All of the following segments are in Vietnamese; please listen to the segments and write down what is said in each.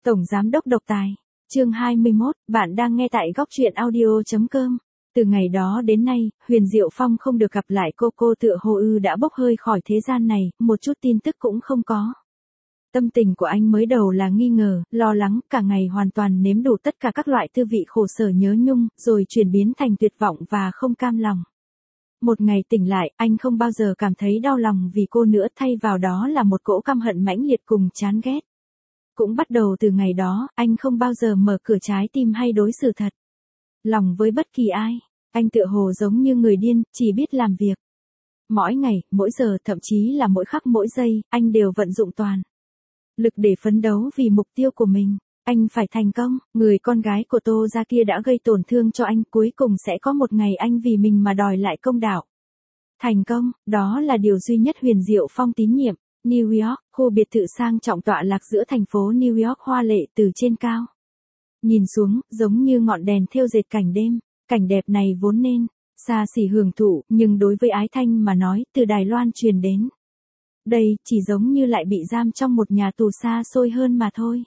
Tổng Giám đốc độc tài. Chương 21, bạn đang nghe tại góc truyện audio.com. Từ ngày đó đến nay, Huyền Diệu Phong không được gặp lại cô tựa hồ đã bốc hơi khỏi thế gian này, một chút tin tức cũng không có. Tâm tình của anh mới đầu là nghi ngờ, lo lắng, cả ngày hoàn toàn nếm đủ tất cả các loại tư vị khổ sở nhớ nhung, rồi chuyển biến thành tuyệt vọng và không cam lòng. Một ngày tỉnh lại, anh không bao giờ cảm thấy đau lòng vì cô nữa, thay vào đó là một cỗ căm hận mãnh liệt cùng chán ghét. Cũng bắt đầu từ ngày đó, anh không bao giờ mở cửa trái tim hay đối xử thật lòng với bất kỳ ai. Anh tựa hồ giống như người điên, chỉ biết làm việc. Mỗi ngày, mỗi giờ, thậm chí là mỗi khắc mỗi giây, anh đều vận dụng toàn lực để phấn đấu vì mục tiêu của mình. Anh phải thành công, người con gái của Tô gia kia đã gây tổn thương cho anh, cuối cùng sẽ có một ngày anh vì mình mà đòi lại công đạo. Thành công, đó là điều duy nhất Huyền Diệu Phong tín nhiệm. New York, khu biệt thự sang trọng tọa lạc giữa thành phố New York hoa lệ từ trên cao. Nhìn xuống, giống như ngọn đèn thêu dệt cảnh đêm, cảnh đẹp này vốn nên xa xỉ hưởng thụ, nhưng đối với Ái Thanh mà nói, từ Đài Loan truyền đến đây, chỉ giống như lại bị giam trong một nhà tù xa xôi hơn mà thôi.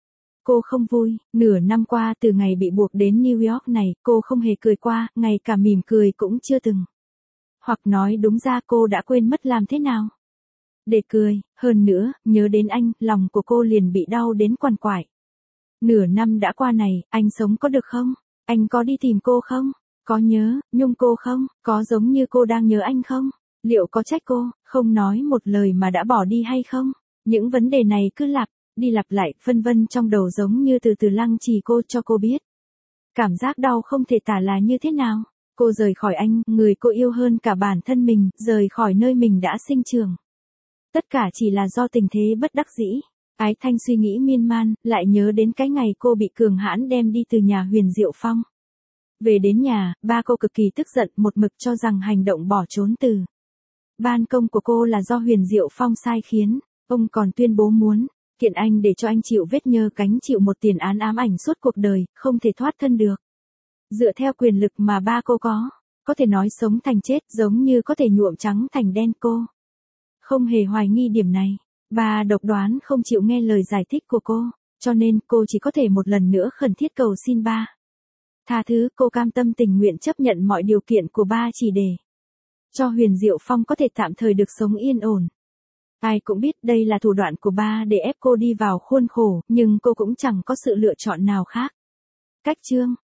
Cô không vui, nửa năm qua từ ngày bị buộc đến New York này, cô không hề cười qua, ngay cả mỉm cười cũng chưa từng. Hoặc nói đúng ra cô đã quên mất làm thế nào để cười, hơn nữa, nhớ đến anh, lòng của cô liền bị đau đến quằn quại. Nửa năm đã qua này, anh sống có được không? Anh có đi tìm cô không? Có nhớ, nhung cô không? Có giống như cô đang nhớ anh không? Liệu có trách cô, không nói một lời mà đã bỏ đi hay không? Những vấn đề này cứ lặp đi lặp lại, vân vân trong đầu giống như từ từ lăng trì cô cho cô biết. Cảm giác đau không thể tả là như thế nào? Cô rời khỏi anh, người cô yêu hơn cả bản thân mình, rời khỏi nơi mình đã sinh trưởng. Tất cả chỉ là do tình thế bất đắc dĩ. Ái Thanh suy nghĩ miên man, lại nhớ đến cái ngày cô bị cường hãn đem đi từ nhà Huyền Diệu Phong. Về đến nhà, ba cô cực kỳ tức giận, một mực cho rằng hành động bỏ trốn từ ban công của cô là do Huyền Diệu Phong sai khiến. Ông còn tuyên bố muốn kiện anh để cho anh chịu vết nhơ cánh, chịu một tiền án ám ảnh suốt cuộc đời, không thể thoát thân được. Dựa theo quyền lực mà ba cô có thể nói sống thành chết, giống như có thể nhuộm trắng thành đen. Cô không hề hoài nghi điểm này. Ba độc đoán không chịu nghe lời giải thích của cô, cho nên cô chỉ có thể một lần nữa khẩn thiết cầu xin ba tha thứ. Cô cam tâm tình nguyện chấp nhận mọi điều kiện của ba chỉ để cho Huyền Diệu Phong có thể tạm thời được sống yên ổn. Ai cũng biết đây là thủ đoạn của ba để ép cô đi vào khuôn khổ, nhưng cô cũng chẳng có sự lựa chọn nào khác. Cách chương